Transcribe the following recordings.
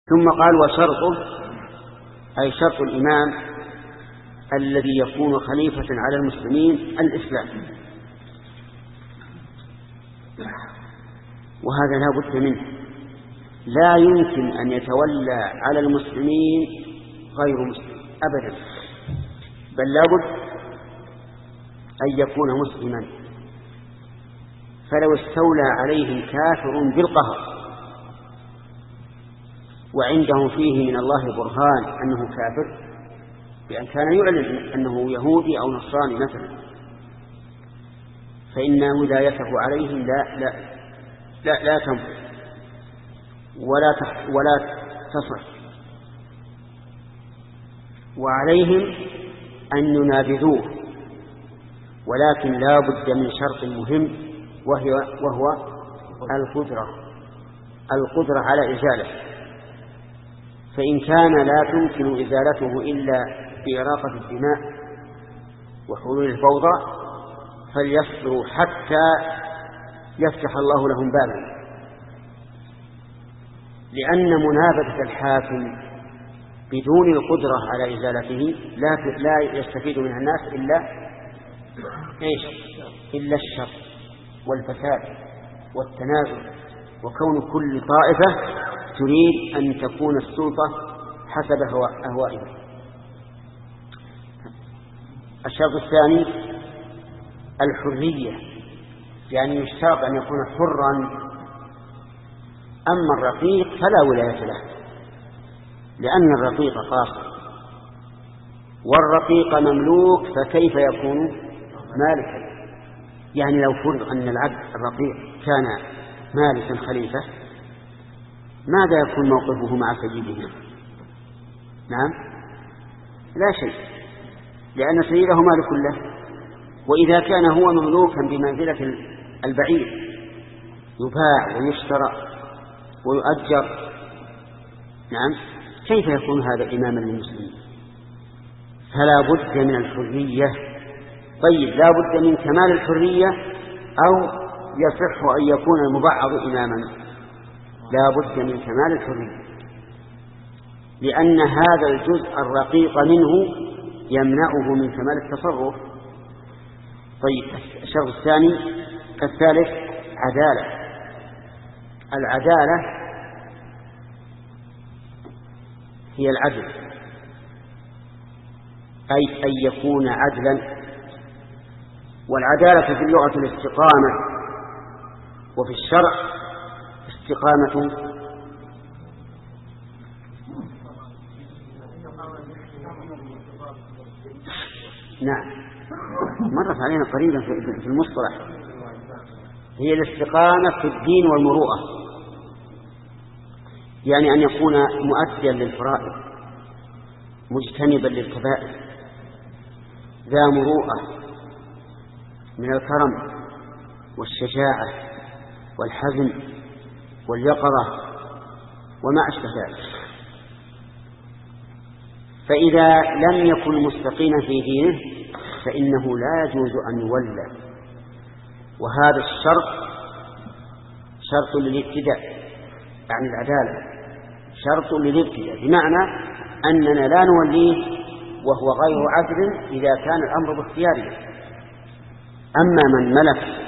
ثم قال وشرطه أي شرط الإمام الذي يكون خليفة على المسلمين الإسلام، وهذا لا بد منه. لا يمكن أن يتولى على المسلمين غير مسلم أبدا، بل لا بد أن يكون مسلما. فلو استولى عليهم كافر بالقهر وعنده فيه من الله برهان أنه كافر، بأن كان يعلن أنه يهودي أو نصراني مثلا، فإن ولايته عليهم لا تنفذ ولا تصح، وعليهم أن ينابذوه. ولكن لا بد من شرط مهم وهو القدرة على إزالة. فإن كان لا تمكن إزالته إلا بإراقة الدماء وحلول الفوضى فليصبروا حتى يفتح الله لهم بابا، لأن منابذة الحاكم بدون القدرة على إزالته لا يستفيد منها الناس إلا الشر والفساد والتنازل، وكون كل طائفة تريد أن تكون السلطة حسب أهوائها. الشرط الثاني الحرية، يعني يشترط أن يكون حرا. أما الرقيق فلا ولاية له، لأن الرقيق قاصر والرقيق مملوك، فكيف يكون مالكا؟ يعني لو فرض أن العبد الرقيق كان مالكا خليفة، ماذا يكون موقفه مع سيده؟ نعم، لا شيء، لأن سيده مالك له. وإذا كان هو مملوكا بمنزلة البعير يباع ويشترى ويؤجر، نعم، كيف يكون هذا إماما للمسلمين؟ فلا بد من الحرية. طيب، لا بد من كمال الحرية أو يصح أن يكون المبعض إماما؟ لا بد من كمال الحرية، لأن هذا الجزء الرقيق منه يمنعه من كمال التصرف. طيب، الشرط الثالث عدالة. العدالة هي العدل، أي أن يكون عدلا. والعدالة في اللغة الاستقامة، وفي الشرع استقامة نعم، مرت علينا قريبا في المصطلح، هي الاستقامة في الدين والمروءة، يعني أن يكون مؤديا للفرائض مجتنبا للكبائر، ذا مروءة من الكرم والشجاعة والحزم واليقظة وما أشبه ذلك. فإذا لم يكن مستقيما في دينه فإنه لا يجوز أن يولى. وهذا الشرط شرط للابتداء، يعني العدالة شرط للابتداء، بمعنى أننا لا نوليه وهو غير عدل إذا كان الأمر باختياره. أما من ملك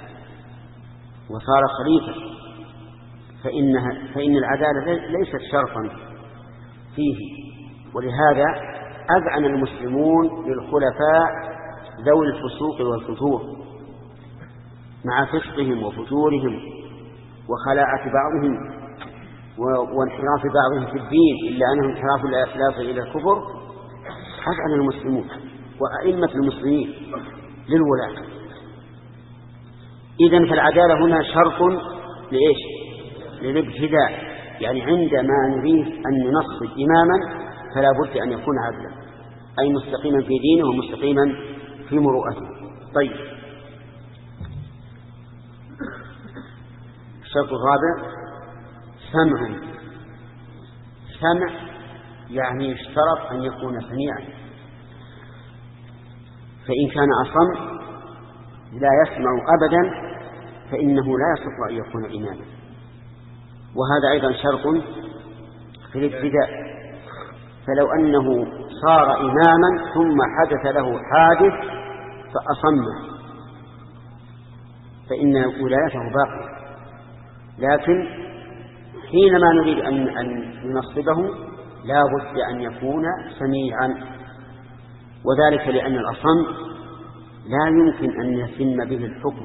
وصار خليفة فإن العدالة ليست شرطا فيه. ولهذا أذعن المسلمون للخلفاء ذوي الفسوق والفجور مع فسقهم وفجورهم وخلاعة بعضهم وانحراف بعضهم في الدين، إلا أنهم انحراف لا يصل إلى الكفر. أذعن المسلمون وأئمة المسلمين للولاة. إذن فالعدالة هنا شرط لإيش؟ للابتداء، يعني عندما نريد أن ننصب إماما فلا بد أن يكون عدلا، أي مستقيما في دينه ومستقيما في مروءته. طيب، الشرط الرابع سمع، يعني يشترط أن يكون سميعا، فإن كان أصم لا يسمع أبدا فإنه لا يستطيع أن يكون إماما. وهذا أيضا شرط في الابتداء. فلو أنه صار إماما ثم حدث له حادث فأصمه فإن ولايته باقية، لكن حينما نريد أن ننصبه لا بد أن يكون سميعا، وذلك لأن الأصم لا يمكن أن يتم به الحكم،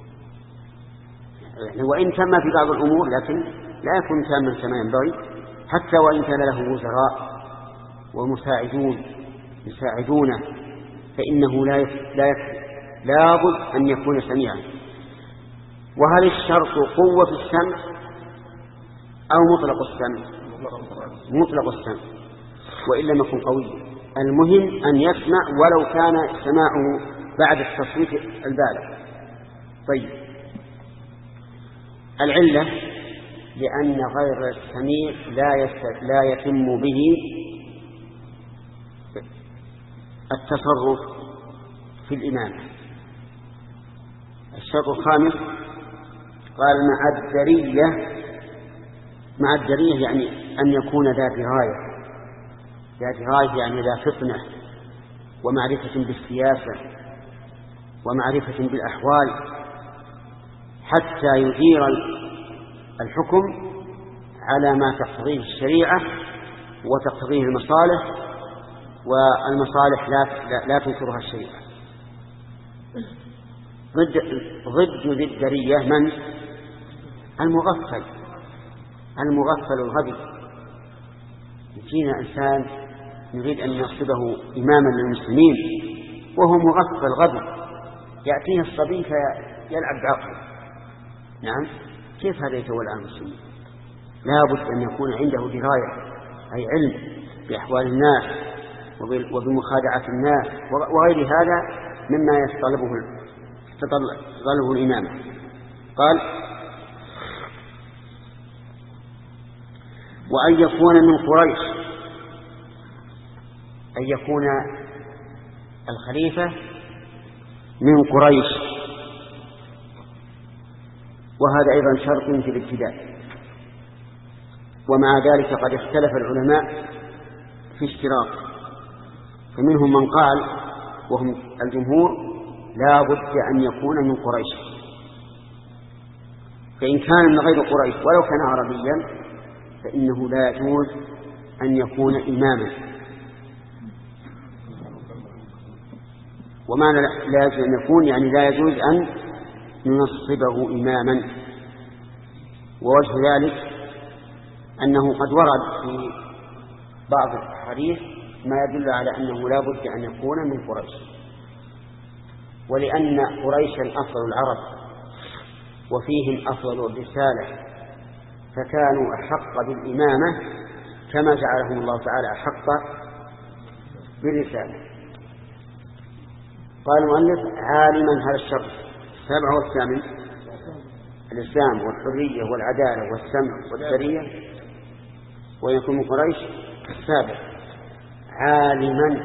وإن تم في بعض الأمور لكن لا يكون تاما كما ينبغي، حتى وإن كان له وزراء ومساعدون يساعدونه فإنه لا يكفي، لا بد أن يكون سميعا. وهل الشرط قوة السمع أو مطلق السمع؟ مطلق السمع، وإن لم يكن قوي. المهم أن يسمع ولو كان سماعه بعد التصويت البالغ. طيب، العلة لأن غير السميع لا يتم به التصرف في الإمامة. الشرط الخامس قال مع الدرية يعني أن يكون ذا دراية يعني ذا فطنة ومعرفة بالسياسة ومعرفة بالأحوال حتى يدير الحكم على ما تقتضيه الشريعة وتقتضيه المصالح، والمصالح لا تنكرها الشريعة. ضد ذي الدرية من؟ المغفل الغبي. يجينا إنسان نريد أن نصبه إماما للمسلمين وهو مغفل غبي، يأتيه الصبي فيلعب بعقله. نعم، كيف هذا يتولى المسلمين؟ لا بد أن يكون عنده دراية، أي علم بأحوال الناس وبمخادعة الناس وغير هذا مما يتطلبه الإمامة. قال: وأن يكون من قريش، أن يكون الخليفة من قريش، وهذا أيضا شرط في الابتداء. ومع ذلك قد اختلف العلماء في اشتراط، فمنهم من قال وهم الجمهور لا بد أن يكون من قريش، فإن كان من غير قريش ولو كان عربيا فإنه لا يجوز أن يكون إماما. ومعنى لا يجوز أن يكون يعني لا يجوز أن ننصبه إماما. ووجه ذلك أنه قد ورد في بعض الحديث ما يدل على أنه لا بد أن يكون من قريش، ولأن قريشا أفضل العرب وفيهم أفضل الرسالة، فكانوا أحق بالإمامة كما جعلهم الله تعالى أحق بالرسالة. قال المؤلف: عالما هذا الشرط 7 والثامن الإسلام والحرية والعدالة والسمع والسرية، ويكون من قريش 7. عالما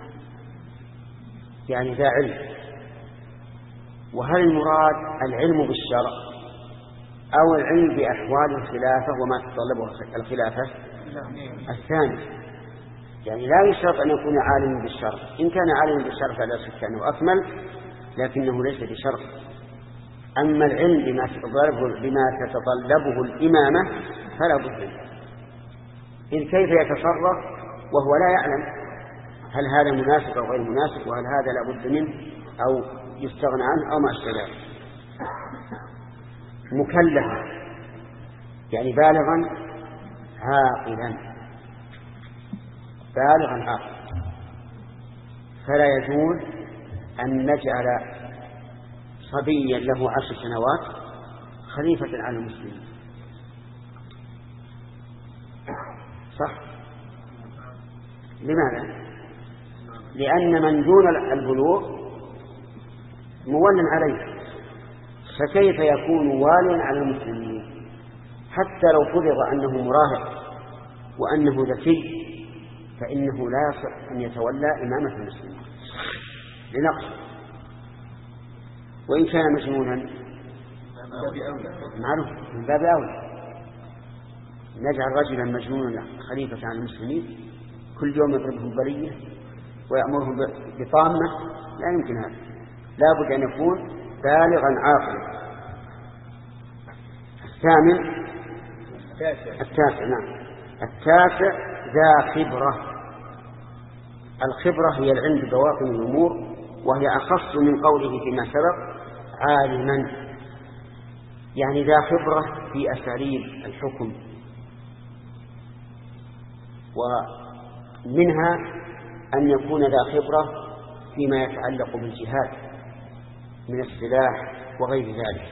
يعني ذا علم. وهل المراد العلم بالشرع أو العلم بأحوال الخلافة وما تتطلبه الخلافة؟ الثاني، يعني لا يشترط أن يكون عالما بالشرع. إن كان عالما بالشرع فلا شك أنه أكمل، لكنه ليس بشرط. أما العلم بما تتطلبه الإمامة فلا بد منه. إذ كيف يتصرف وهو لا يعلم هل هذا مناسب أو غير مناسب، وهل هذا لا بد منه أو يستغنى عنه أو ما أشبه. مكلفا يعني بالغا عاقلا، فلا يجوز أن نجعل صبيا له 10 سنوات خليفة على المسلمين. صح؟ لماذا؟ لأن من دون البلوغ مول عليه، فكيف يكون واليا على المسلمين؟ حتى لو فرض أنه مراهق وأنه ذكي فإنه لا يصح أن يتولى إمامة المسلمين لنقص، وإن كان مجنونا معروف من باب أولى. نجعل رجلا مجنونا خليفة عن المسلمين كل يوم يضربهم بلية ويأمرهم بطامة، لا يمكن هذا. لا بد أن يكون بالغا عاقلا. التاسع نعم، التاسع ذا خبرة. الخبرة هي العلم ببواطن الأمور، وهي أخص من قوله فيما سبق عالما، يعني ذا خبرة في أساليب الحكم. ومنها أن يكون ذا خبرة فيما يتعلق بالجهاد من السلاح وغير ذلك.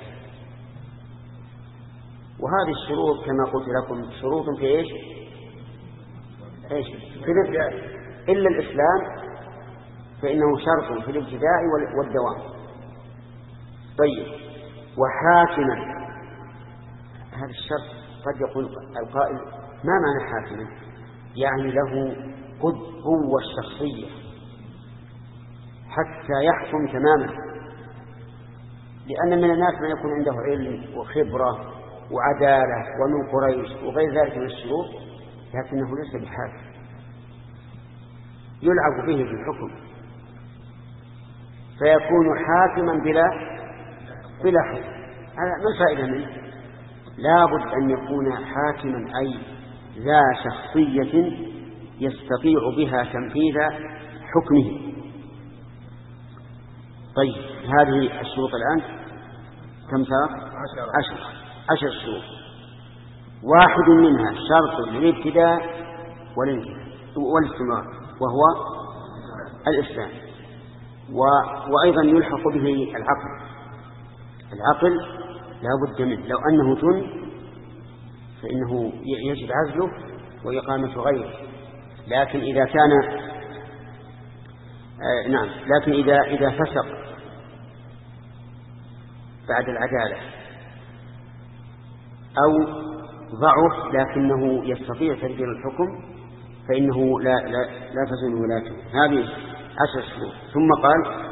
وهذه الشروط كما قلت لكم شروط في إيش في الابتداء، إلا الإسلام فإنه شرط في الابتداء والدوام. طيب، وحاكما، هذا الشرط قد يقول القائل ما معنى حاكما؟ يعني له قوة الشخصية حتى يحكم تماما، لأن من الناس من يكون عنده علم وخبرة وعدالة ومن قريش وغير ذلك من الشروط، لكنه ليس بحاكم، يلعب به في الحكم فيكون حاكما بلا حكم. هذا ما الفائدة منه؟ لا بد أن يكون حاكما أي ذا شخصية يستطيع بها تنفيذ حكمه. طيب، هذه الشروط الآن كم صار؟ 10 شروط. واحد منها شرط للابتداء والاستمرار وهو الإسلام. وأيضا يلحق به العقل لا بد منه، لو أنه جن فإنه يجب عزله وإقامة غيره. لكن إذا كان لكن إذا فسق بعد العدالة أو ضعف لكنه يستطيع تدبير الحكم فإنه لا تزول ولاته. هذه 10 شروط. ثم قال